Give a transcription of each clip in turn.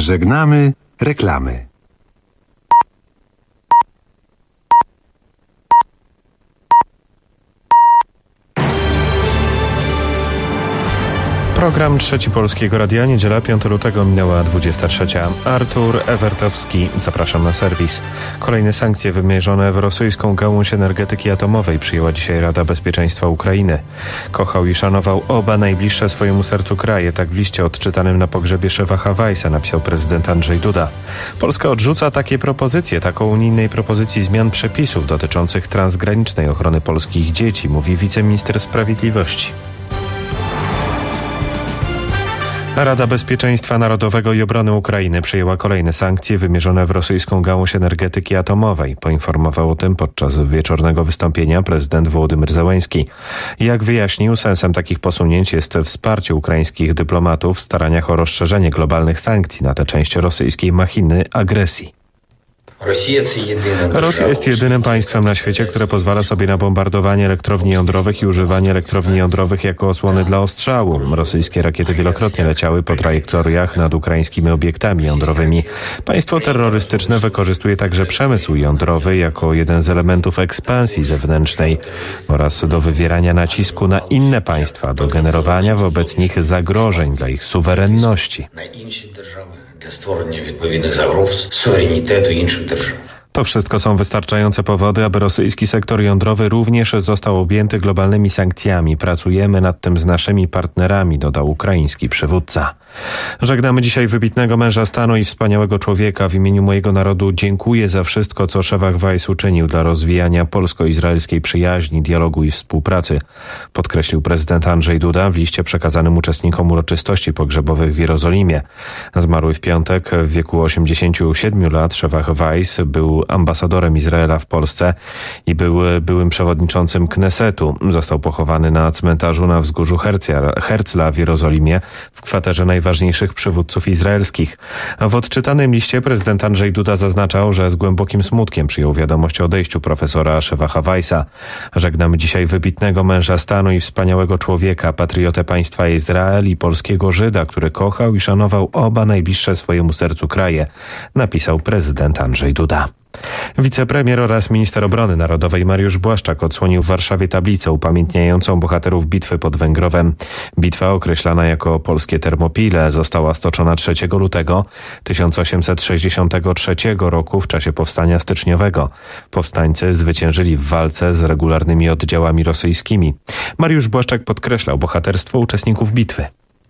Żegnamy reklamy. Program Trzeci Polskiego Radia, niedziela 5 lutego minęła 23. Artur Ewertowski, zapraszam na serwis. Kolejne sankcje wymierzone w rosyjską gałąź energetyki atomowej przyjęła dzisiaj Rada Bezpieczeństwa Ukrainy. Kochał i szanował oba najbliższe swojemu sercu kraje, tak w liście odczytanym na pogrzebie szefa Weissa napisał prezydent Andrzej Duda. Polska odrzuca takie propozycje, taką unijnej propozycji zmian przepisów dotyczących transgranicznej ochrony polskich dzieci, mówi wiceminister sprawiedliwości. Rada Bezpieczeństwa Narodowego i Obrony Ukrainy przyjęła kolejne sankcje wymierzone w rosyjską gałąź energetyki atomowej. Poinformował o tym podczas wieczornego wystąpienia prezydent Wołodymyr Zełenski. Jak wyjaśnił, sensem takich posunięć jest wsparcie ukraińskich dyplomatów w staraniach o rozszerzenie globalnych sankcji na tę część rosyjskiej machiny agresji. Rosja jest jedynym państwem na świecie, które pozwala sobie na bombardowanie elektrowni jądrowych i używanie elektrowni jądrowych jako osłony dla ostrzału. Rosyjskie rakiety wielokrotnie leciały po trajektoriach nad ukraińskimi obiektami jądrowymi. Państwo terrorystyczne wykorzystuje także przemysł jądrowy jako jeden z elementów ekspansji zewnętrznej oraz do wywierania nacisku na inne państwa, do generowania wobec nich zagrożeń dla ich suwerenności. Для створення відповідних загроз суверенітету інших держав. To wszystko są wystarczające powody, aby rosyjski sektor jądrowy również został objęty globalnymi sankcjami. Pracujemy nad tym z naszymi partnerami, dodał ukraiński przywódca. Żegnamy dzisiaj wybitnego męża stanu i wspaniałego człowieka. W imieniu mojego narodu dziękuję za wszystko, co szef Weiss uczynił dla rozwijania polsko-izraelskiej przyjaźni, dialogu i współpracy, podkreślił prezydent Andrzej Duda w liście przekazanym uczestnikom uroczystości pogrzebowych w Jerozolimie. Zmarły w piątek w wieku 87 lat szef Weiss był ambasadorem Izraela w Polsce i był byłym przewodniczącym Knesetu. Został pochowany na cmentarzu na wzgórzu Herzla w Jerozolimie w kwaterze najważniejszych przywódców izraelskich. W odczytanym liście prezydent Andrzej Duda zaznaczał, że z głębokim smutkiem przyjął wiadomość o odejściu profesora szefa Weissa. Żegnamy dzisiaj wybitnego męża stanu i wspaniałego człowieka, patriotę państwa Izrael i polskiego Żyda, który kochał i szanował oba najbliższe swojemu sercu kraje, napisał prezydent Andrzej Duda. Wicepremier oraz minister obrony narodowej Mariusz Błaszczak odsłonił w Warszawie tablicę upamiętniającą bohaterów bitwy pod Węgrowem. Bitwa, określana jako polskie Termopile, została stoczona 3 lutego 1863 roku w czasie powstania styczniowego. Powstańcy zwyciężyli w walce z regularnymi oddziałami rosyjskimi. Mariusz Błaszczak podkreślał bohaterstwo uczestników bitwy.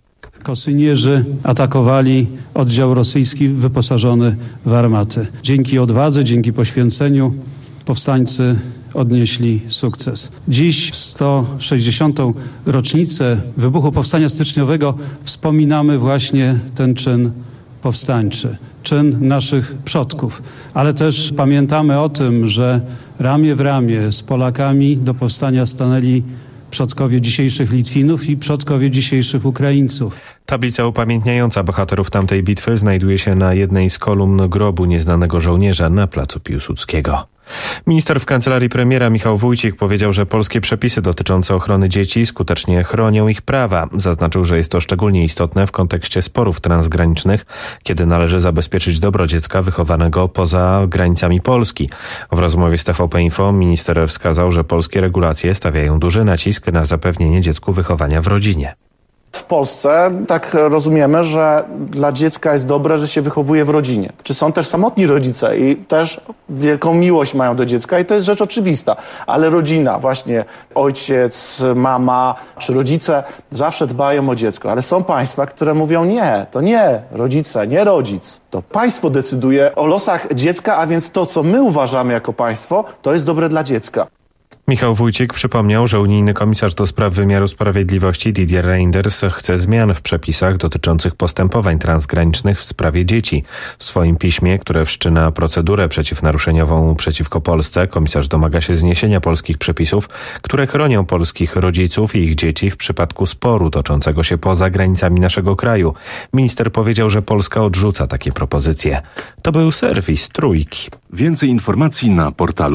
Kosynierzy atakowali oddział rosyjski wyposażony w armaty. Dzięki odwadze, dzięki poświęceniu powstańcy odnieśli sukces. Dziś w 160. rocznicę wybuchu Powstania Styczniowego wspominamy właśnie ten czyn powstańczy, czyn naszych przodków. Ale też pamiętamy o tym, że ramię w ramię z Polakami do powstania stanęli przodkowie dzisiejszych Litwinów i przodkowie dzisiejszych Ukraińców. Tablica upamiętniająca bohaterów tamtej bitwy znajduje się na jednej z kolumn grobu nieznanego żołnierza na placu Piłsudskiego. Minister w kancelarii premiera Michał Wójcik powiedział, że polskie przepisy dotyczące ochrony dzieci skutecznie chronią ich prawa. Zaznaczył, że jest to szczególnie istotne w kontekście sporów transgranicznych, kiedy należy zabezpieczyć dobro dziecka wychowanego poza granicami Polski. W rozmowie z TVP Info minister wskazał, że polskie regulacje stawiają duży nacisk na zapewnienie dziecku wychowania w rodzinie. W Polsce tak rozumiemy, że dla dziecka jest dobre, że się wychowuje w rodzinie. Czy są też samotni rodzice i też wielką miłość mają do dziecka i to jest rzecz oczywista. Ale rodzina, właśnie ojciec, mama czy rodzice zawsze dbają o dziecko. Ale są państwa, które mówią nie, to nie rodzice, nie rodzic. To państwo decyduje o losach dziecka, a więc to, co my uważamy jako państwo, to jest dobre dla dziecka. Michał Wójcik przypomniał, że unijny komisarz do spraw wymiaru sprawiedliwości Didier Reynders chce zmian w przepisach dotyczących postępowań transgranicznych w sprawie dzieci. W swoim piśmie, które wszczyna procedurę przeciwnaruszeniową przeciwko Polsce, komisarz domaga się zniesienia polskich przepisów, które chronią polskich rodziców i ich dzieci w przypadku sporu toczącego się poza granicami naszego kraju. Minister powiedział, że Polska odrzuca takie propozycje. To był serwis Trójki. Więcej informacji na portalu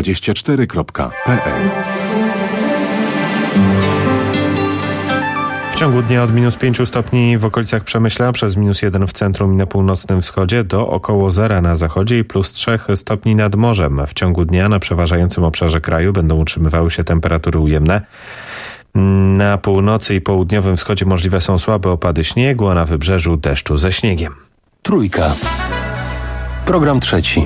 polskieradio24.pl. ciągu dnia od minus 5 stopni w okolicach Przemyśla, przez minus 1 w centrum i na północnym wschodzie do około 0 na zachodzie i plus 3 stopni nad morzem. W ciągu dnia na przeważającym obszarze kraju będą utrzymywały się temperatury ujemne. Na północy i południowym wschodzie możliwe są słabe opady śniegu, a na wybrzeżu deszczu ze śniegiem. Trójka. Program trzeci.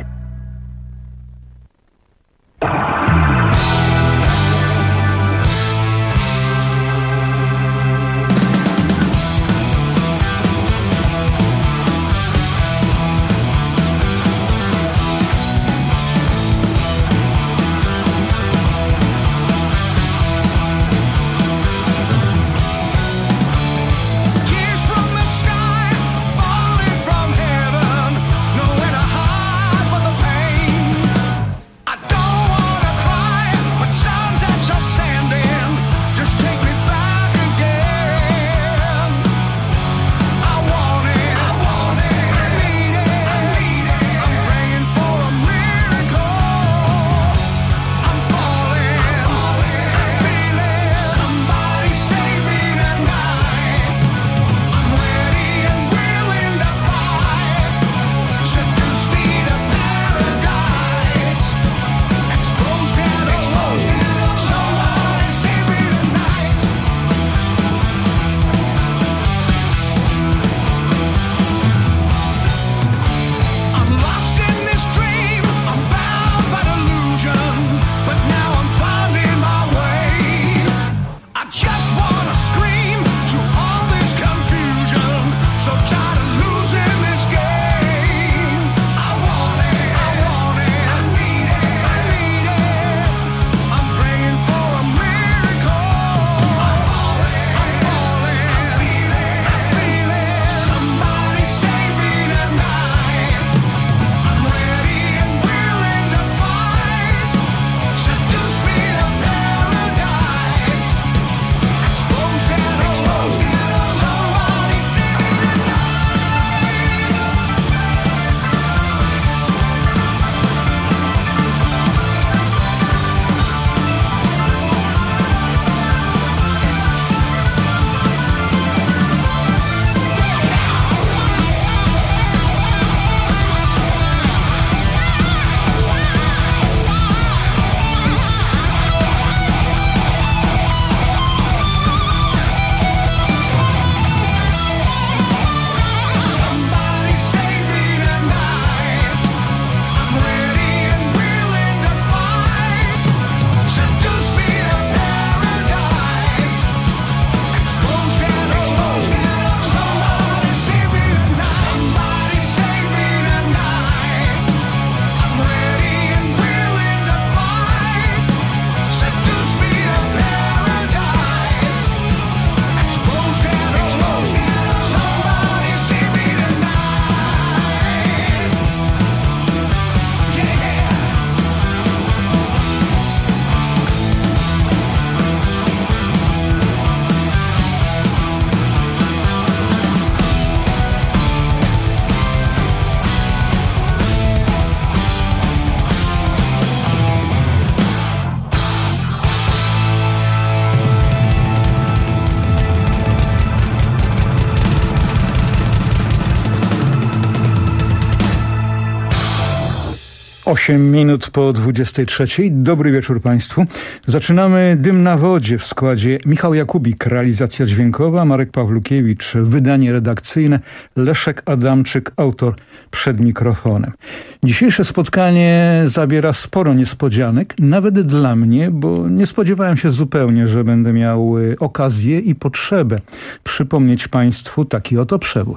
Osiem minut po 23. Dobry wieczór Państwu. Zaczynamy Dym na wodzie w składzie Michał Jakubik, realizacja dźwiękowa, Marek Pawlukiewicz, wydanie redakcyjne, Leszek Adamczyk, autor przed mikrofonem. Dzisiejsze spotkanie zawiera sporo niespodzianek, nawet dla mnie, bo nie spodziewałem się zupełnie, że będę miał okazję i potrzebę przypomnieć Państwu taki oto przebój.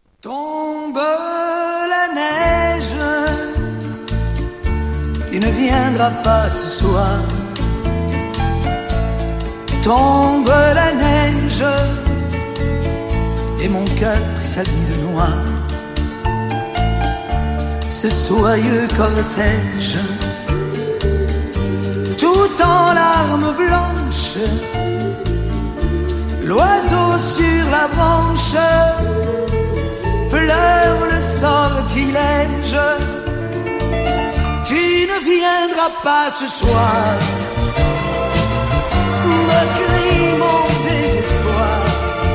Tombe la neige, tu ne viendras pas ce soir. Tombe la neige et mon cœur s'habille de noir. Ce soyeux cortège, tout en larmes blanches, l'oiseau sur la branche pleure le sortilège. Tu ne viendras pas ce soir, me crie mon désespoir.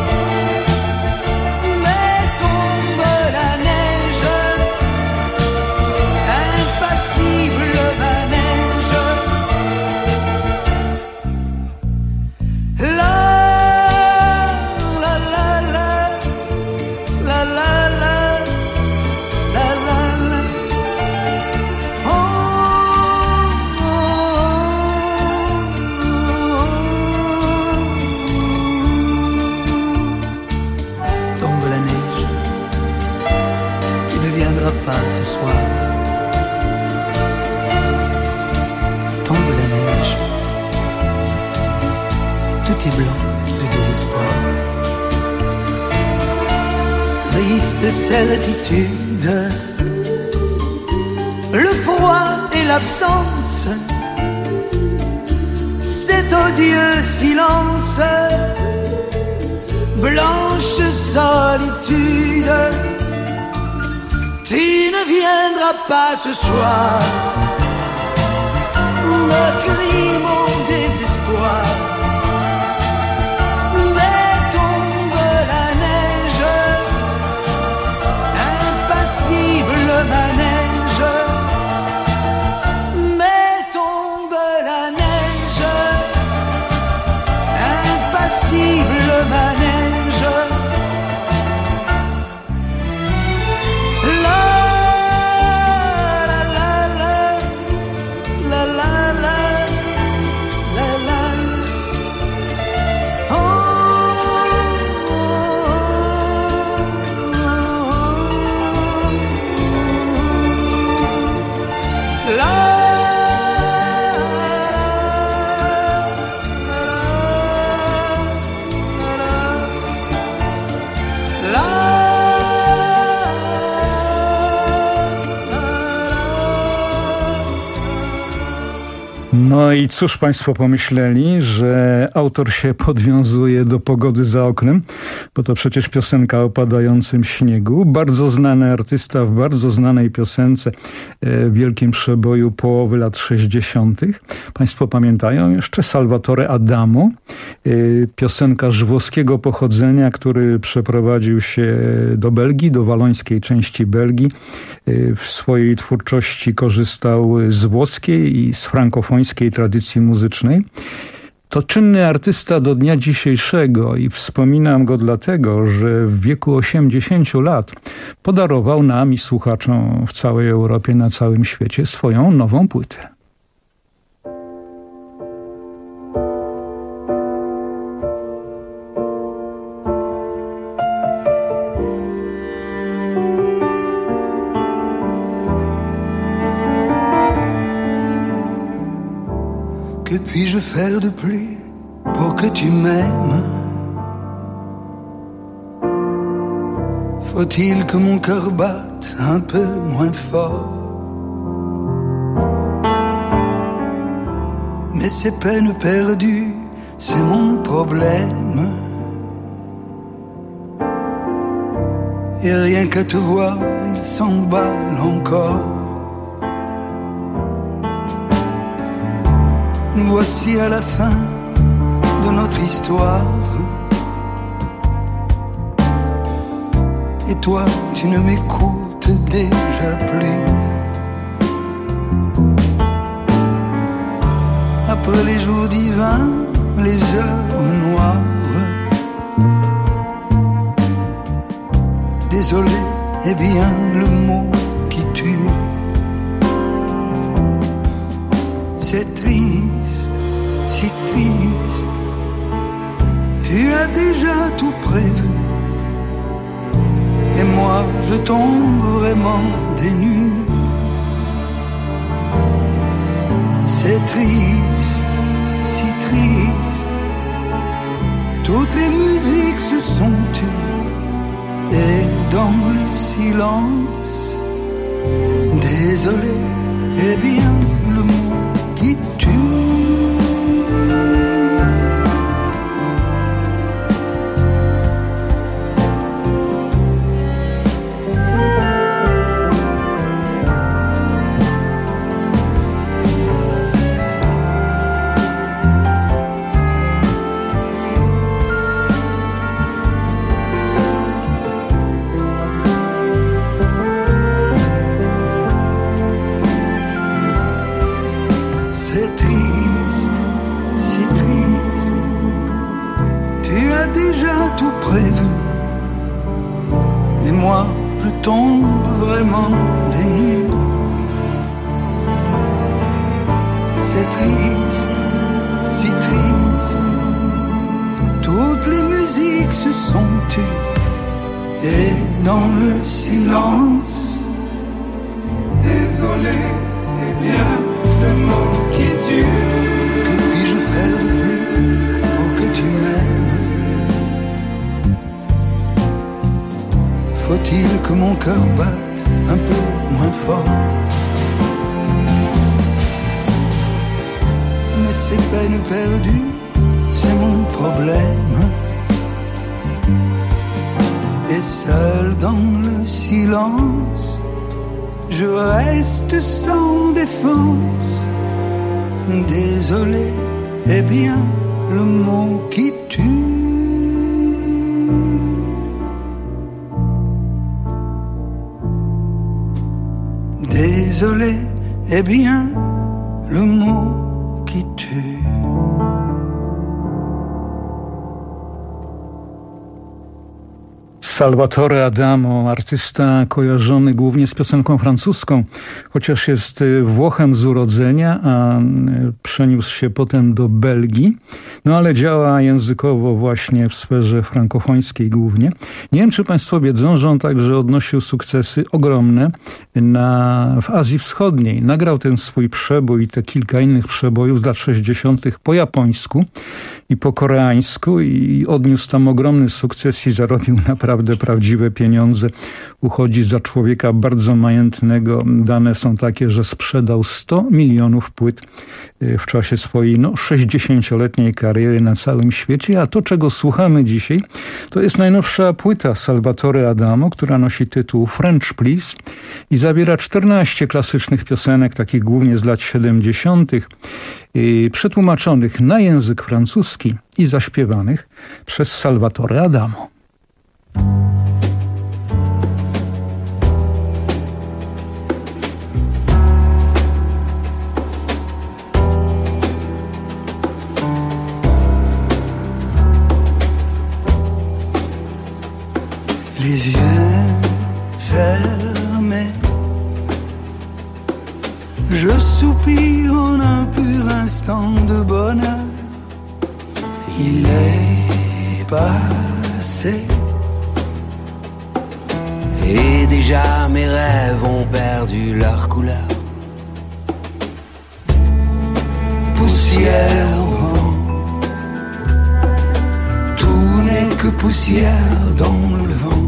triste certitude, le froid et l'absence, cet odieux silence, blanche solitude. Tu ne viendras pas ce soir, me crie mon désespoir. Mais tombe la neige, impassible manège. Mais tombe la neige, impassible manège. No i cóż państwo pomyśleli, że autor się podwiązuje do pogody za oknem, bo to przecież piosenka o padającym śniegu. Bardzo znany artysta w bardzo znanej piosence, wielkim przeboju połowy lat 60. Państwo pamiętają jeszcze Salvatore Adamo, piosenkarz włoskiego pochodzenia, który przeprowadził się do Belgii, do walońskiej części Belgii. W swojej twórczości korzystał z włoskiej i z frankofońskiej tradycji muzycznej. To czynny artysta do dnia dzisiejszego i wspominam go dlatego, że w wieku 80 lat podarował nam i słuchaczom w całej Europie, na całym świecie swoją nową płytę. Que puis-je faire de plus pour que tu m'aimes? Faut-il que mon cœur batte un peu moins fort? Mais ces peines perdues, c'est mon problème. Et rien qu'à te voir, il s'emballe encore. Nous voici à la fin de notre histoire. Et toi, tu ne m'écoutes déjà plus. Après les jours divins, les heures noires, désolé est bien le mot qui tue. C'est triste, si triste. Tu as déjà tout prévu. Et moi, je tombe vraiment des nues. C'est triste, si triste. Toutes les musiques se sont tues. Et dans le silence, désolé est bien le mot qui tue. faut-il que mon cœur batte un peu moins fort? Mais ces peines perdues, c'est mon problème. Et seul dans le silence, je reste sans défense. Désolé est bien le mot qui tue. Désolé est bien le mot qui tue. Salvatore Adamo, artysta kojarzony głównie z piosenką francuską, chociaż jest Włochem z urodzenia, a przeniósł się potem do Belgii, no ale działa językowo właśnie w sferze frankofońskiej głównie. Nie wiem, czy państwo wiedzą, że on także odnosił sukcesy ogromne w Azji Wschodniej. Nagrał ten swój przebój i te kilka innych przebojów z lat 60. po japońsku i po koreańsku i odniósł tam ogromny sukces i zarobił naprawdę prawdziwe pieniądze. Uchodzi za człowieka bardzo majętnego. Dane są takie, że sprzedał 100 milionów płyt w czasie swojej 60-letniej kariery na całym świecie. A to, czego słuchamy dzisiaj, to jest najnowsza płyta Salvatore Adamo, która nosi tytuł French Please i zawiera 14 klasycznych piosenek, takich głównie z lat 70., przetłumaczonych na język francuski i zaśpiewanych przez Salvatore Adamo. Les yeux fermés, je soupire en un pur instant de bonheur. Il est passé et déjà mes rêves ont perdu leur couleur. Poussière au vent, tout n'est que poussière dans le vent.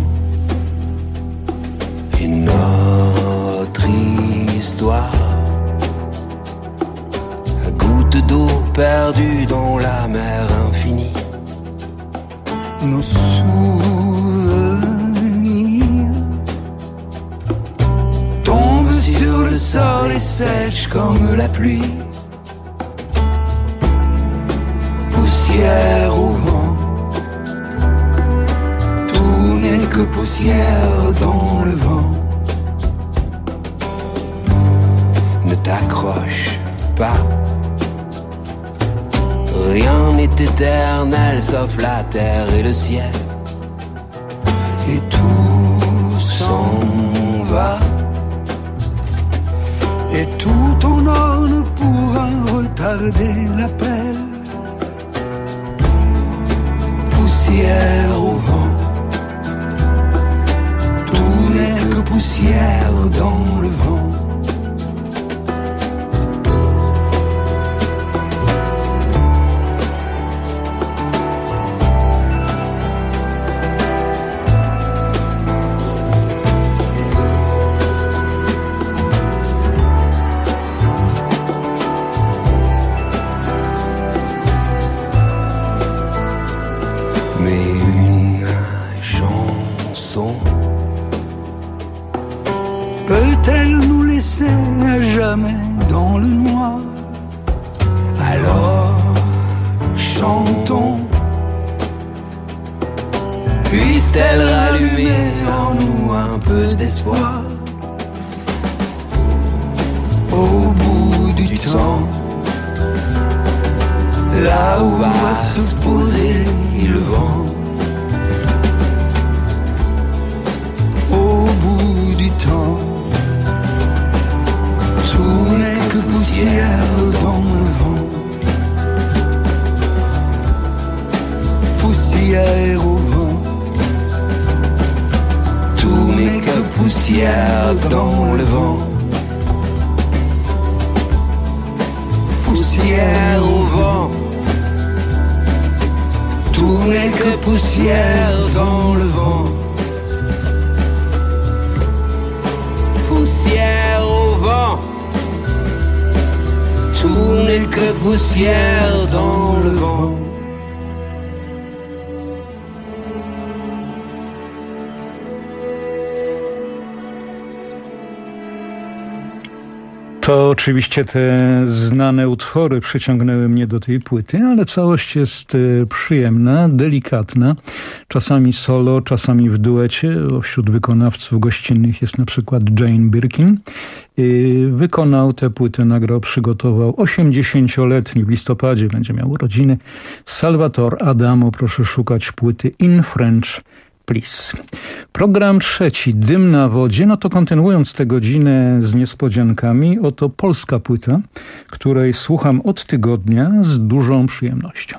Et notre histoire, goutte d'eau perdue dans la mer infinie. Nos souvenirs tombent sur le sol et sèchent comme la pluie. Poussière au vent, tout n'est que poussière dans le vent. Ne t'accroche pas, rien n'est éternel sauf la terre et le ciel. Et tout s'en va, et tout en or ne pourra retarder l'appel. Poussière au vent, tout n'est que poussière dans le vent. Peut-elle nous laisser à jamais dans le noir? Alors chantons, puisse-t-elle rallumer en nous un peu d'espoir? Au bout du temps, là où va se poser le vent. Au bout du temps, tout n'est que poussière dans le vent. Poussière au vent, tout n'est que poussière dans le vent. Poussière au vent, tout n'est que poussière dans le vent. quelques poussières dans le vent. To oczywiście te znane utwory przyciągnęły mnie do tej płyty, ale całość jest przyjemna, delikatna, czasami solo, czasami w duecie. Wśród wykonawców gościnnych jest na przykład Jane Birkin. Wykonał tę płytę, nagrał, przygotował 80-letni, w listopadzie będzie miał urodziny, Salvatore Adamo. Proszę szukać płyty In French Please. Program trzeci, Dym na wodzie. No to kontynuując tę godzinę z niespodziankami, oto polska płyta, której słucham od tygodnia z dużą przyjemnością.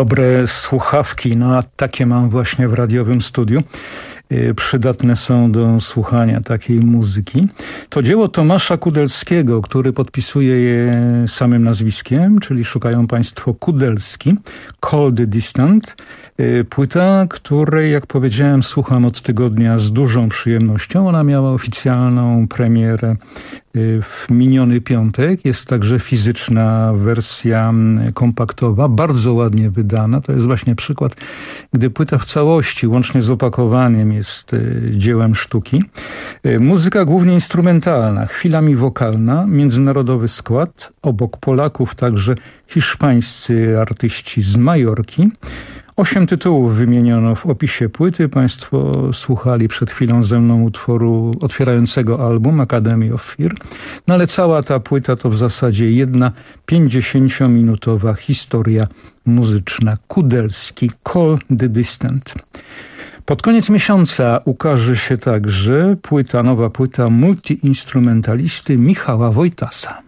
Dobre słuchawki, no a takie mam właśnie w radiowym studiu. Przydatne są do słuchania takiej muzyki. To dzieło Tomasza Kudelskiego, który podpisuje je samym nazwiskiem, czyli szukają państwo Kudelski, Cold Distant. Płyta, której, jak powiedziałem, słucham od tygodnia z dużą przyjemnością. Ona miała oficjalną premierę w miniony piątek. Jest także fizyczna wersja kompaktowa, bardzo ładnie wydana. To jest właśnie przykład, gdy płyta w całości, łącznie z opakowaniem, jest dziełem sztuki. Muzyka głównie instrumentalna, chwilami wokalna, międzynarodowy skład. Obok Polaków także hiszpańscy artyści z Majorki. 8 tytułów wymieniono w opisie płyty. Państwo słuchali przed chwilą ze mną utworu otwierającego album Academy of Fear. No ale cała ta płyta to w zasadzie jedna 50-minutowa historia muzyczna. Kudelski, Call the Distant. Pod koniec miesiąca ukaże się także nowa płyta multiinstrumentalisty Michała Wojtasa.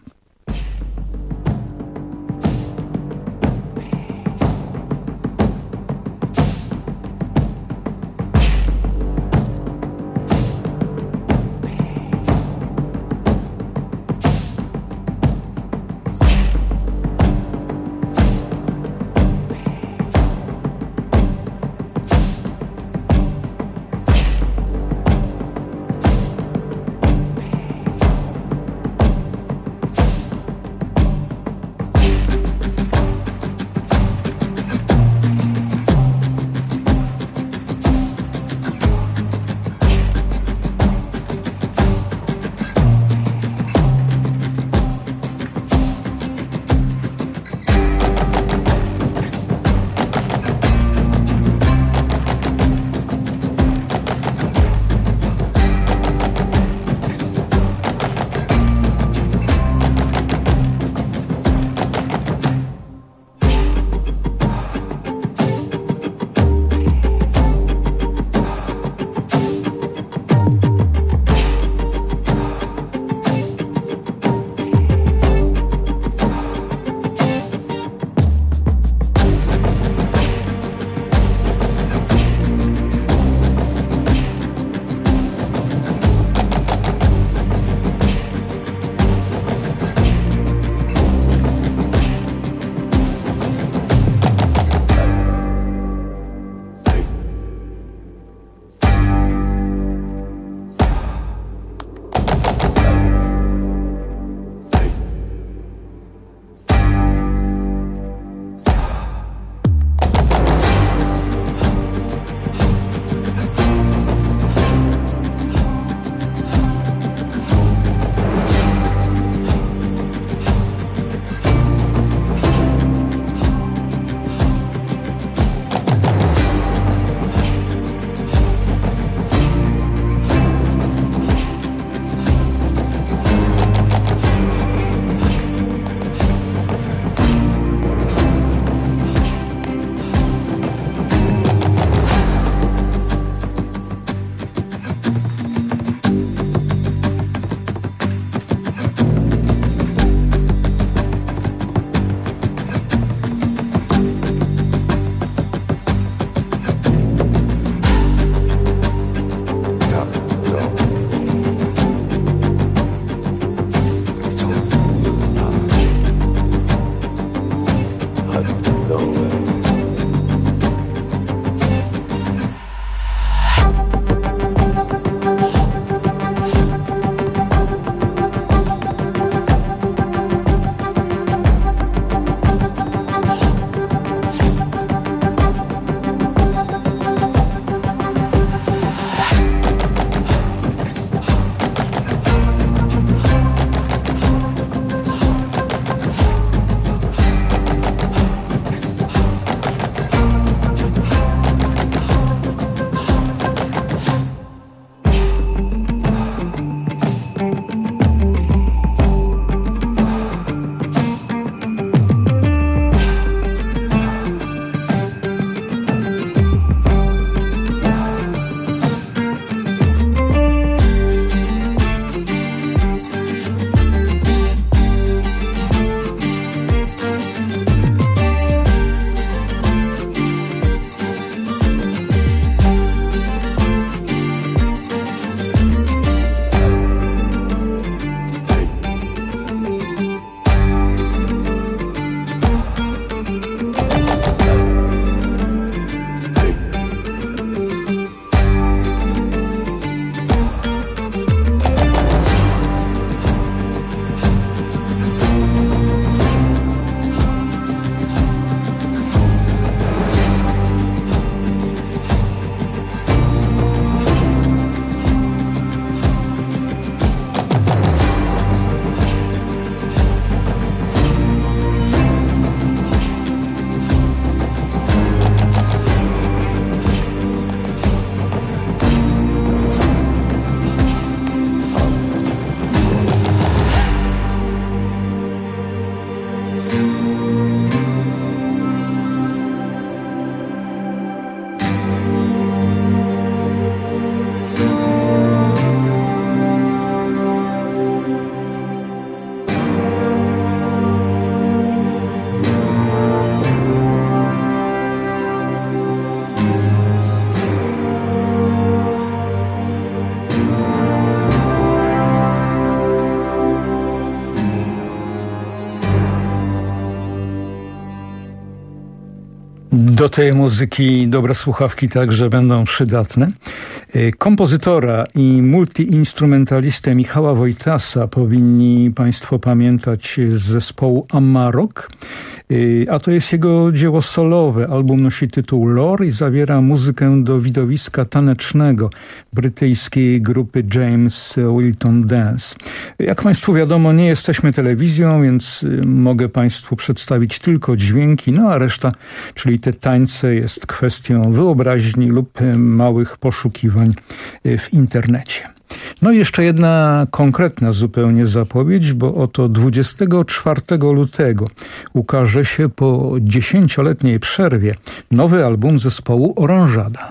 Do tej muzyki dobre słuchawki także będą przydatne. Kompozytora i multiinstrumentalistę Michała Wojtasa powinni Państwo pamiętać z zespołu Amarok, a to jest jego dzieło solowe. Album nosi tytuł Lore i zawiera muzykę do widowiska tanecznego brytyjskiej grupy James Wilton Dance. Jak Państwu wiadomo, nie jesteśmy telewizją, więc mogę Państwu przedstawić tylko dźwięki, no a reszta, czyli te tańce, jest kwestią wyobraźni lub małych poszukiwań w internecie. No i jeszcze jedna konkretna zupełnie zapowiedź, bo oto 24 lutego ukaże się po 10-letniej przerwie nowy album zespołu Oranżada.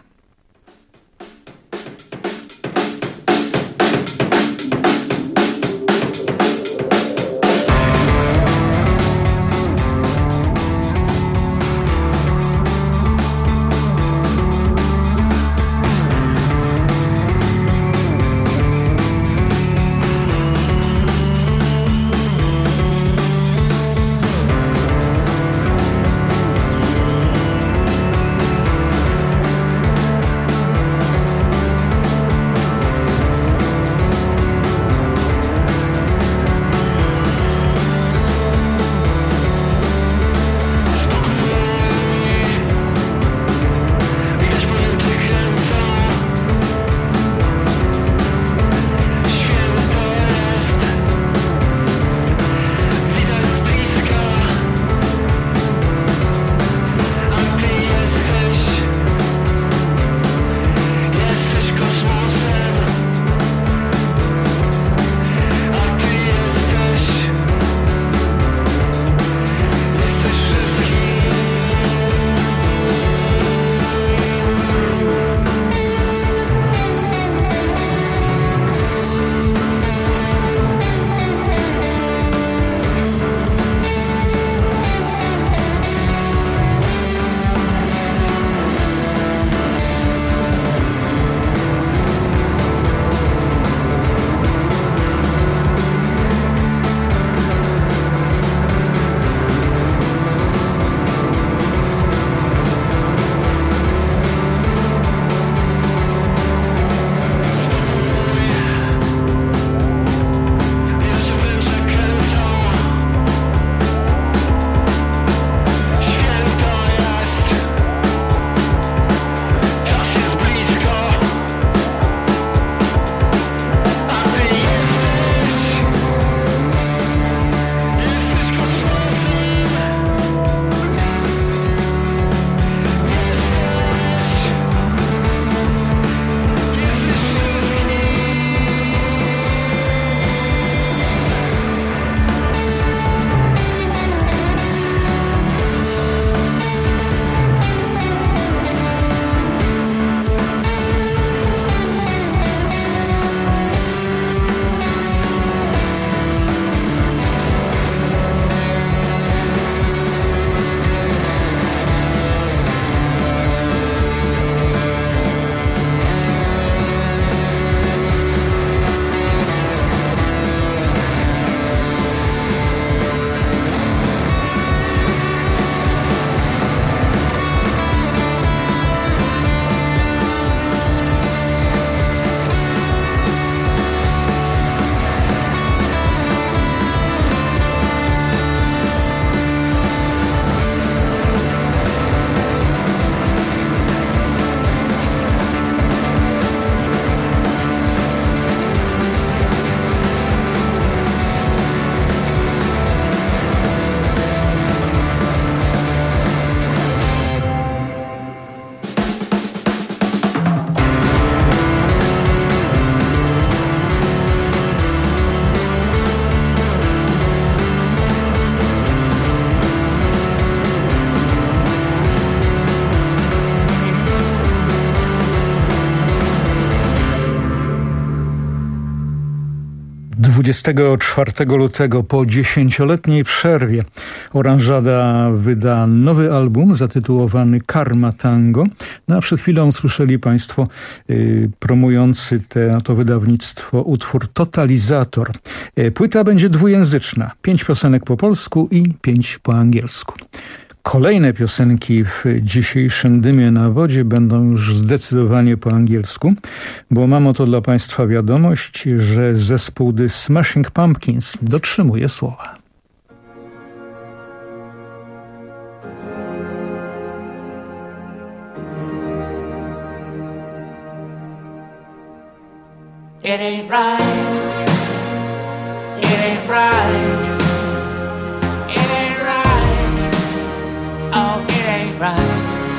- 24 lutego po 10-letniej przerwie Oranżada wyda nowy album zatytułowany Karma Tango. No a przed chwilą słyszeli Państwo promujący to wydawnictwo utwór Totalizator. Płyta będzie dwujęzyczna. 5 piosenek po polsku i 5 po angielsku. Kolejne piosenki w dzisiejszym Dymie na wodzie będą już zdecydowanie po angielsku, bo mam oto dla Państwa wiadomość, że zespół The Smashing Pumpkins dotrzymuje słowa. It ain't right. It ain't right. It ain't right. Oh, it ain't right.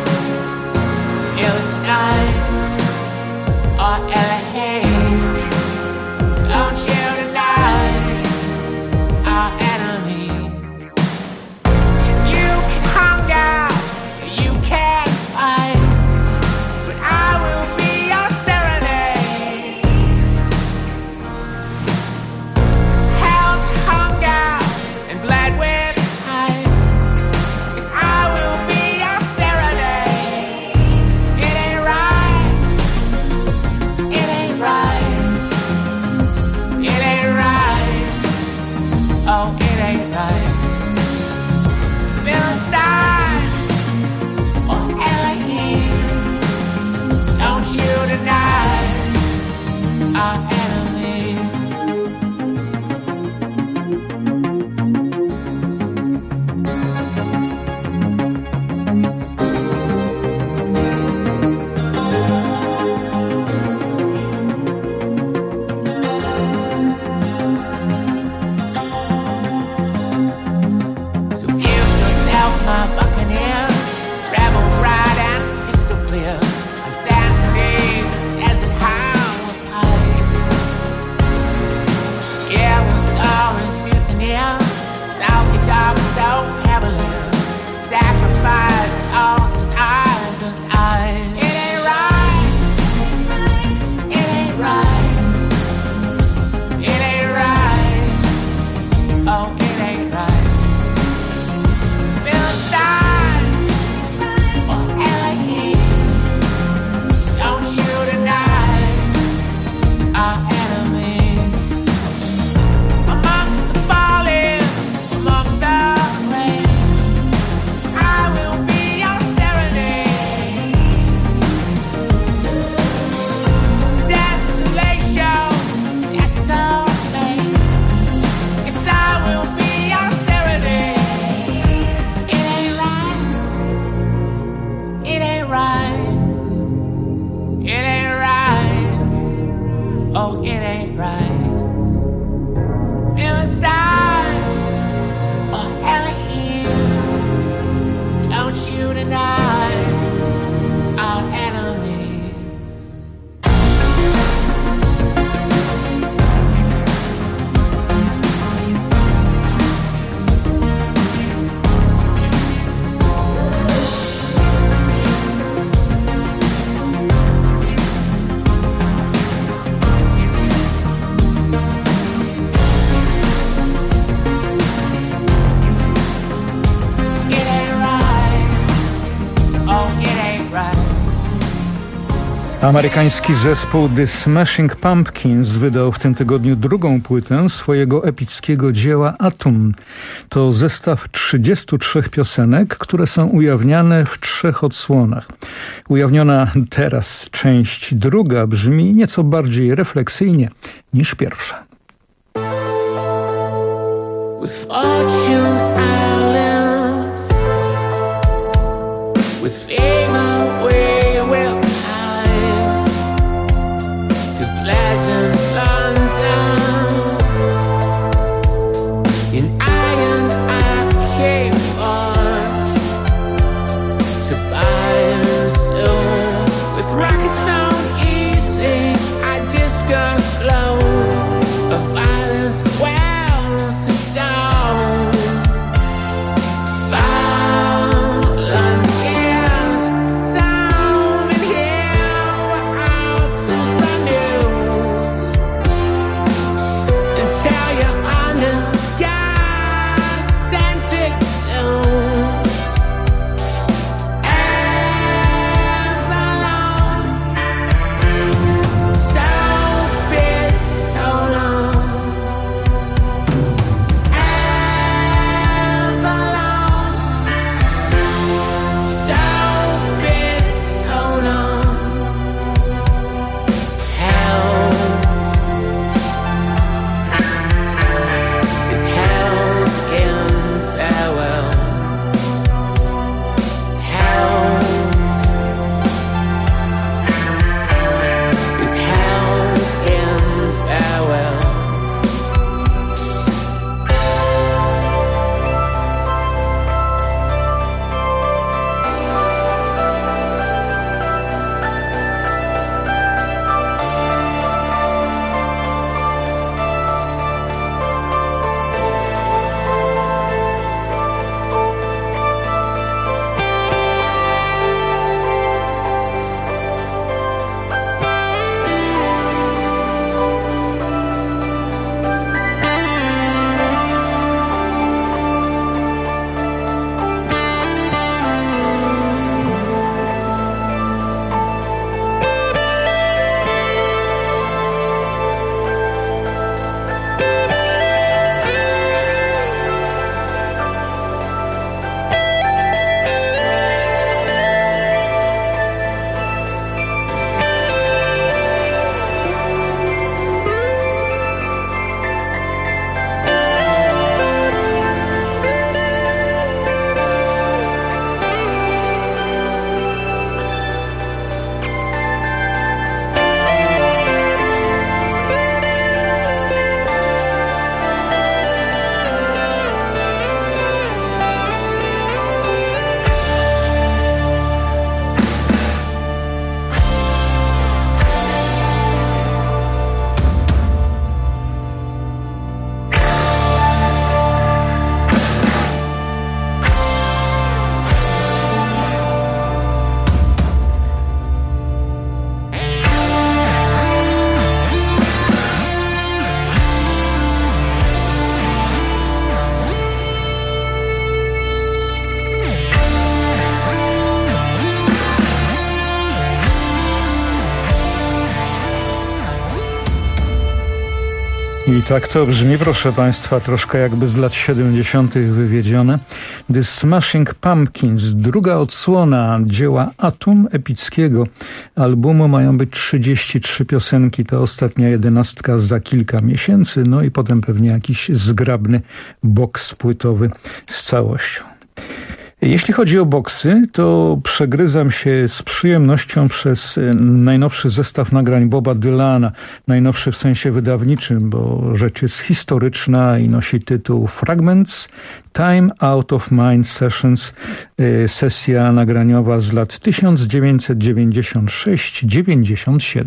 Philistine or Elohim, don't you deny our enemies. You can hunger, you can fight, but I will be your serenade. Hell's hunger and bled with hate, 'cause I will be your serenade. It ain't right. It ain't right. It ain't right. Oh, it ain't right. Philistine or Elohim, don't you deny our enemies. So feel yourself, my buccaneer. Travel right and crystal clear. Assassinate as it how high. Yeah, we'll always mutineer. South your dog so cavalier. Sacrifice all desires. It ain't right. It ain't right. It ain't right. Oh, it ain't right. Philistine or Elohim, don't you deny our enemies. Amongst the fallen, among the brave, I will be your serenade. Desolation, desolate. Yes, I will be your serenade. It ain't right. It ain't right. It ain't right. Oh, it ain't right. Philistine or Elohim, don't you deny our enemies. It ain't right. Oh, it ain't right. Amerykański zespół The Smashing Pumpkins wydał w tym tygodniu drugą płytę swojego epickiego dzieła Atom. To zestaw 33 piosenek, które są ujawniane w 3 odsłonach. Ujawniona teraz część druga brzmi nieco bardziej refleksyjnie niż pierwsza. With fortune I live, with favor we will hide to pleasant London. In iron I came forged to buy and sell. With rockets so easy I disco glow. A violence wells its own. I tak to brzmi, proszę Państwa, troszkę jakby z lat 70. wywiedzione. The Smashing Pumpkins, druga odsłona dzieła Atum, epickiego albumu. Mają być 33 piosenki, to ostatnia 11 za kilka miesięcy, no i potem pewnie jakiś zgrabny boks płytowy z całością. Jeśli chodzi o boksy, to przegryzam się z przyjemnością przez najnowszy zestaw nagrań Boba Dylana. Najnowszy w sensie wydawniczym, bo rzecz jest historyczna i nosi tytuł Fragments Time Out of Mind Sessions. Sesja nagraniowa z lat 1996-97.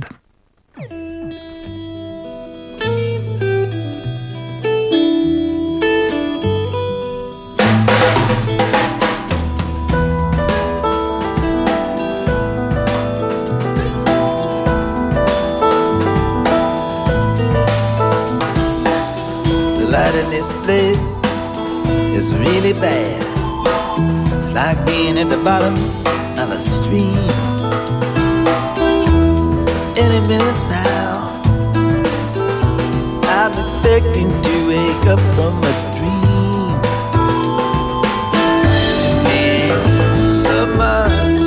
In this place is really bad. It's like being at the bottom of a stream. Any minute now, I'm expecting to wake up from a dream. It means so much.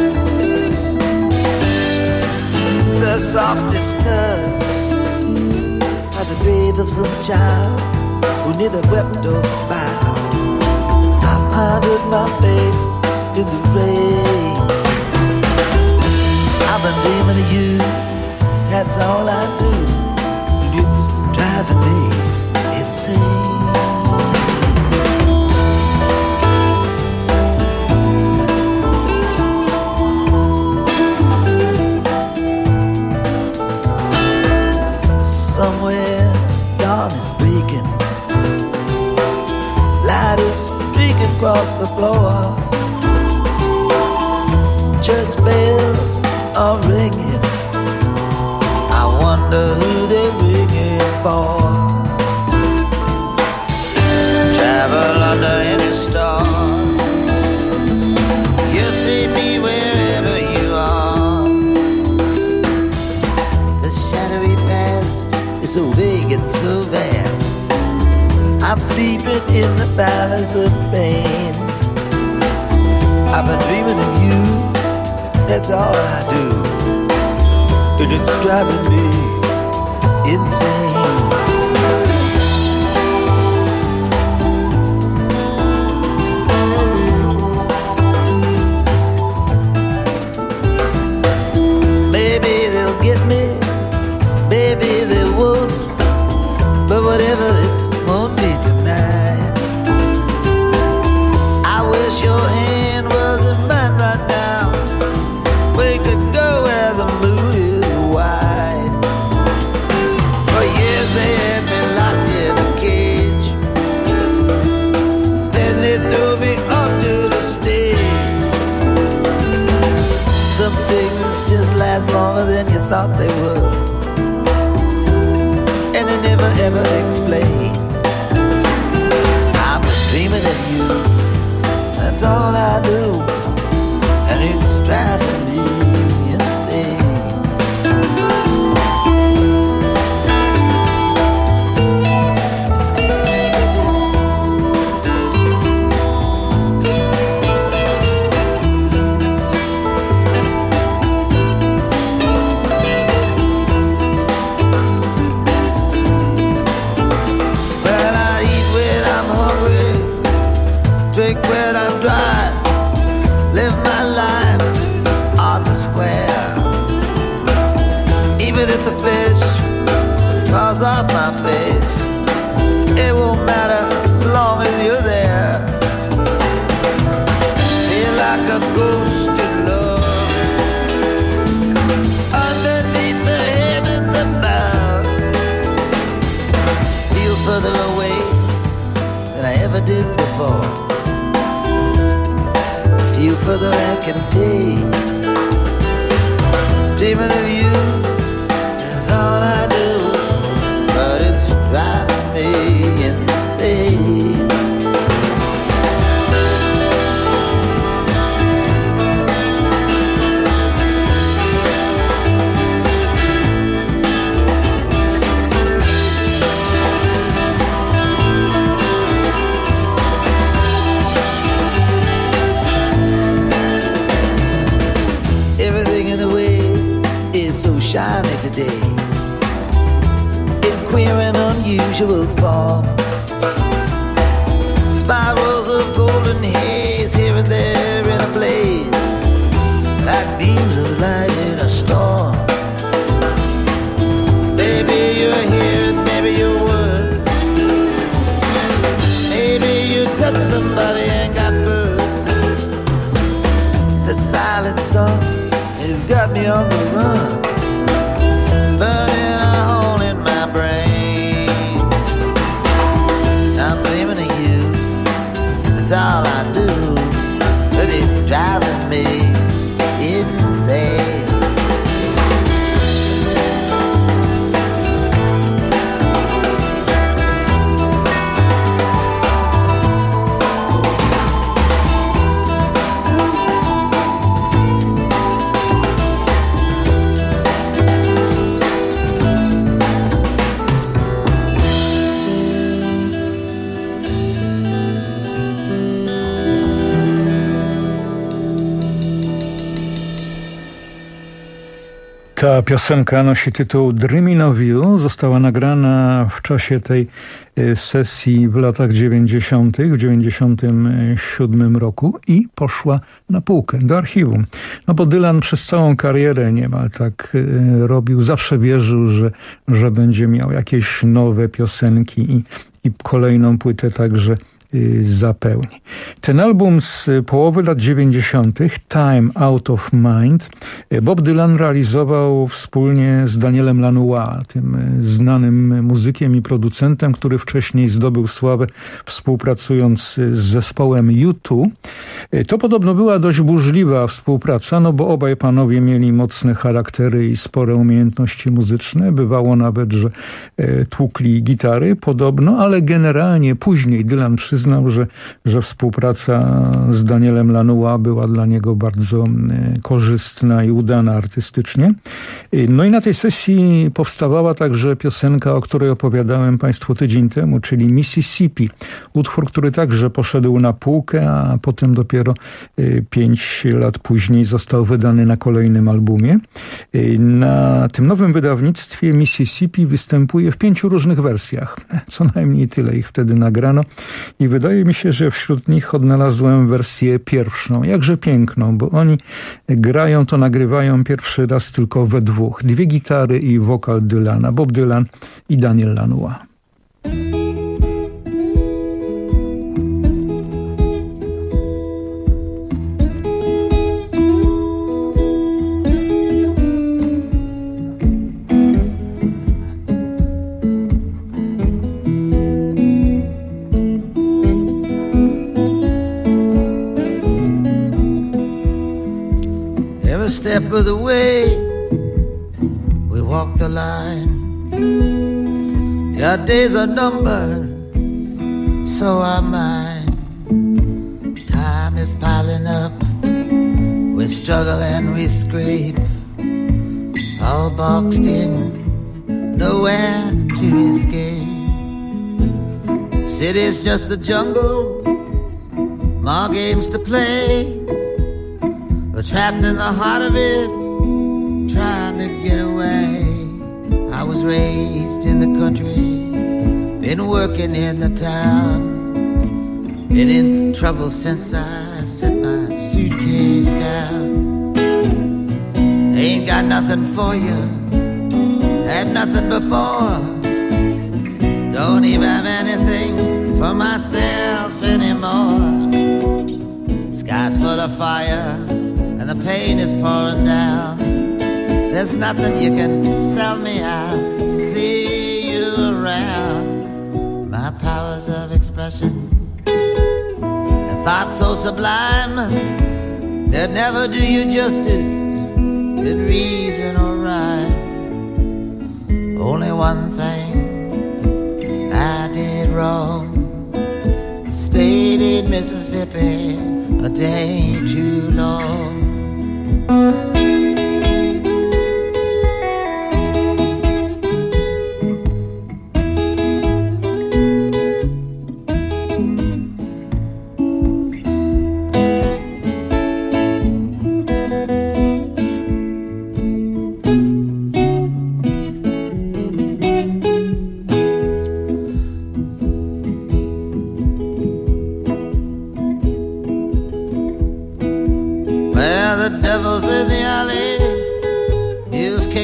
The softest touch of the babe of some child who neither wept or smiled. I pondered my fate in the rain. I've been dreaming of you, that's all I do. And it's driving me insane. Somewhere dawn is breaking, light is streaking across the floor. Church bells are ringing, I wonder who they're ringing for. Travel under any star, you see me wherever you are. The shadowy past is so vague and so vast. I'm sleeping in the palace of pain. I've been dreaming of you, that's all I do. And it's driving me insane. Maybe they'll get me, maybe they won't, but whatever, it won't be tonight. I wish your hand was in mine right now. We could go where the moon is wide. For years they had me locked in a cage, then they threw me onto the stage. Some things just last longer than you thought they would, and they never ever explain. I'm dreaming of you, that's all I do, and it's driving me insane. Well, I eat when I'm hungry, drink when I'm dry, live my life on the square. Even if the flesh falls off my face, it won't matter as long as you're there. Feel like a ghost in love underneath the heavens above. Feel further away than I ever did before. Feel further I can take. Dreaming of you is all I do, but it's shiny today in queer and unusual form. Spirals of golden haze here and there in a blaze, like beams of light in a storm. Maybe you're here and maybe you would. Maybe you touched somebody and got burned. The silent sun has got me on the run, burning a hole in my brain. I'm dreaming of you, that's all I do, but it's driving me insane. Ta piosenka nosi tytuł Dreaming of You. Została nagrana w czasie tej sesji w latach 90., w 97 roku i poszła na półkę, do archiwum. No bo Dylan przez całą karierę niemal tak robił. Zawsze wierzył, że będzie miał jakieś nowe piosenki i kolejną płytę także zapełni. Ten album z połowy lat 90., Time Out of Mind, Bob Dylan realizował wspólnie z Danielem Lanois, tym znanym muzykiem i producentem, który wcześniej zdobył sławę współpracując z zespołem U2. To podobno była dość burzliwa współpraca, no bo obaj panowie mieli mocne charaktery i spore umiejętności muzyczne. Bywało nawet, że tłukli gitary podobno, ale generalnie później Dylan przyznał, że współpraca z Danielem Lanois była dla niego bardzo korzystna i udana artystycznie. No i na tej sesji powstawała także piosenka, o której opowiadałem Państwu tydzień temu, czyli Mississippi. Utwór, który także poszedł na półkę, a potem dopiero 5 lat później został wydany na kolejnym albumie. Na tym nowym wydawnictwie Mississippi występuje w 5 różnych wersjach. Co najmniej tyle ich wtedy nagrano i wydaje mi się, że wśród nich odnalazłem wersję pierwszą, jakże piękną, bo oni grają to, nagrywają pierwszy raz tylko we dwóch. 2 gitary i wokal Dylana, Bob Dylan i Daniel Lanois. Step of the way, we walk the line. Your days are numbered, so are mine. Time is piling up, we struggle and we scrape, all boxed in, nowhere to escape. City's just a jungle, more games to play. We're trapped in the heart of it, trying to get away. I was raised in the country, been working in the town, been in trouble since I set my suitcase down. Ain't got nothing for you, had nothing before, don't even have anything for myself anymore. Sky's full of fire and the pain is pouring down. There's nothing you can sell me, I'll see you around. My powers of expression and thoughts so sublime, they'd never do you justice in reason or rhyme. Only one thing I did wrong, stayed in Mississippi a day too long.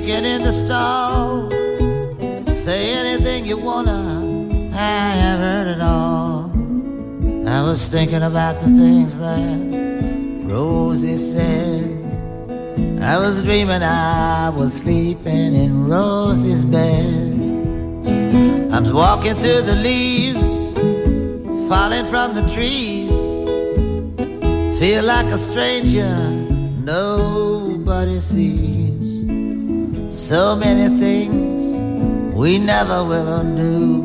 chicken in the stall. Say anything you wanna, I have heard it all. I was thinking about the things that Rosie said. I was dreaming I was sleeping in Rosie's bed. I'm walking through the leaves, falling from the trees. Feel like a stranger nobody sees. So many things we never will undo.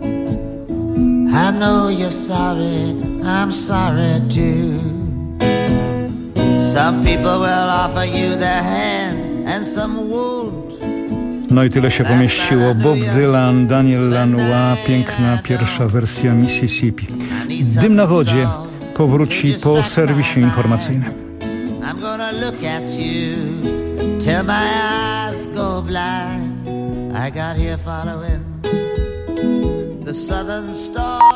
I know you're sorry, I'm sorry too. Some people will offer you their hand and some wound. No i tyle się pomieściło. Bob Dylan, Daniel Lanois, piękna pierwsza wersja Mississippi. Dym na wodzie powróci po serwisie informacyjnym. I'm gonna look at you till my eyes go blind. I got here following the southern star.